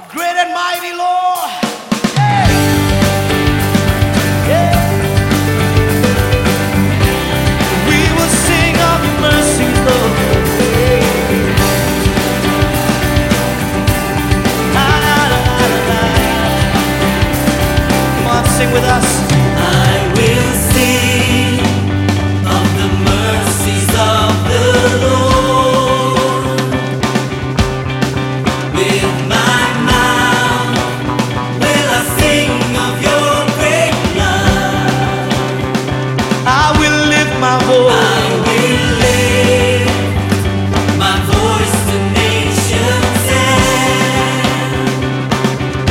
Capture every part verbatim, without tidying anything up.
Great and mighty Lord. Hey. Yeah. We will sing of your mercies, Lord. La, la, la, la, la. Come on, sing with us. I will sing of the mercies of the Lord. With my mouth will I sing of your great love. I will lift my voice. I will lift my voice to nations end,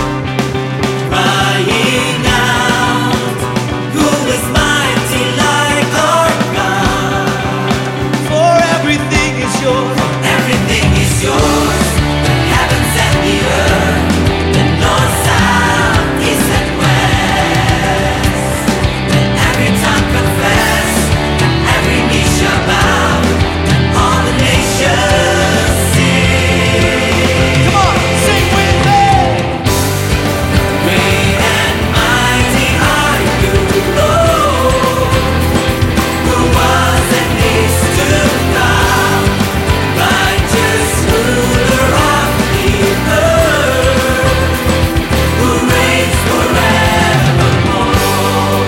crying out, who is mighty like our God? For everything is yours. Everything is yours, the heavens and the earth, the north, south, east and west. Let every tongue confess, and every knee shall bow, and all the nations sing. Come on, sing with me. Great and mighty are you, Lord, who was and is to come, righteous ruler of the earth, who reigns forevermore.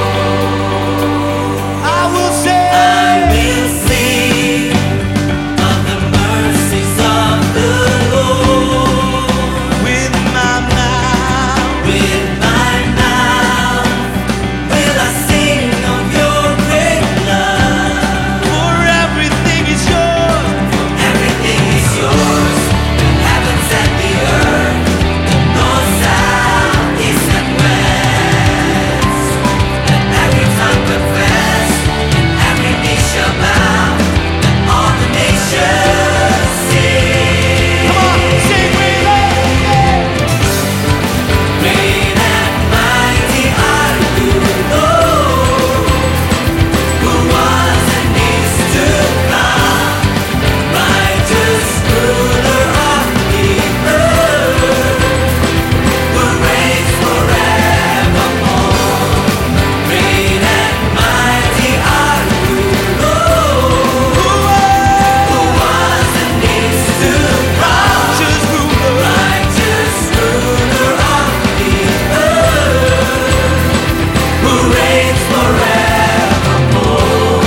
I will say. I will sing of the mercies of the Lord. With my mouth. With my mouth will I sing of your great love. For everything is yours. Everything is yours, the heavens and the earth, the north, south, east and west. Let every tongue confess, and every knee shall bow, and all the nations sing. Come on, sing with us. Great and mighty are you, Lord, who was and is to come, righteous ruler of the earth, who reigns forevermore. Great and mighty are you, Lord, who was and is to come, Just ruler. righteous ruler of the earth, who reigns forevermore.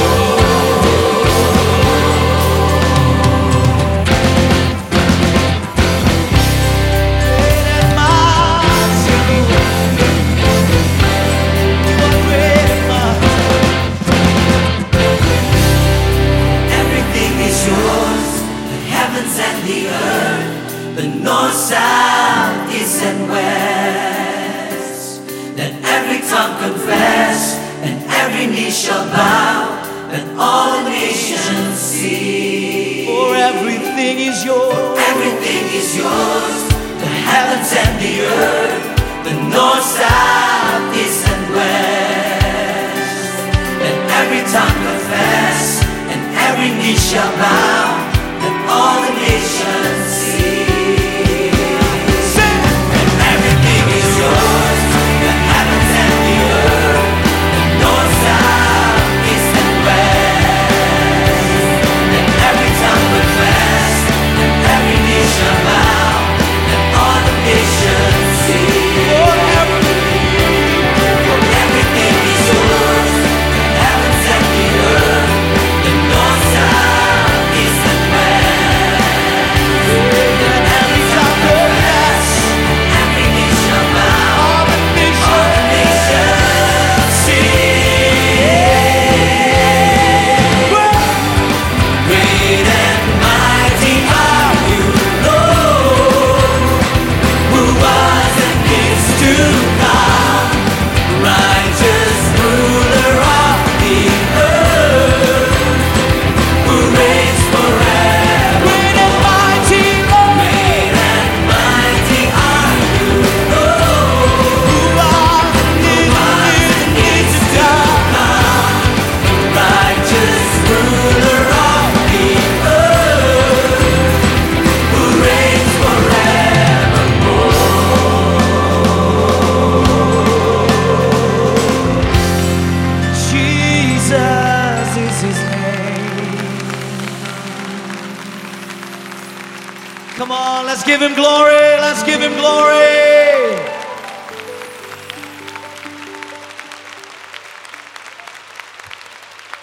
Great and mighty. You are great and mighty. Everything is yours, the heavens and the earth, the north, south, east and west. Let every tongue confess, and every knee shall bow, and all the nations see. For everything is yours. Everything is yours, the heavens and the earth, the north, south, east and west. Let every tongue confess, and every knee shall bow, and all the nations see. Sing. And everything is yours, the heavens and the earth, the north, south, east and west. Let every tongue confess, and every knee shall bow, and all the nations see. For everything. For everything is yours, the heavens and the earth, the north, south, east Come on, let's give him glory. Let's give him glory.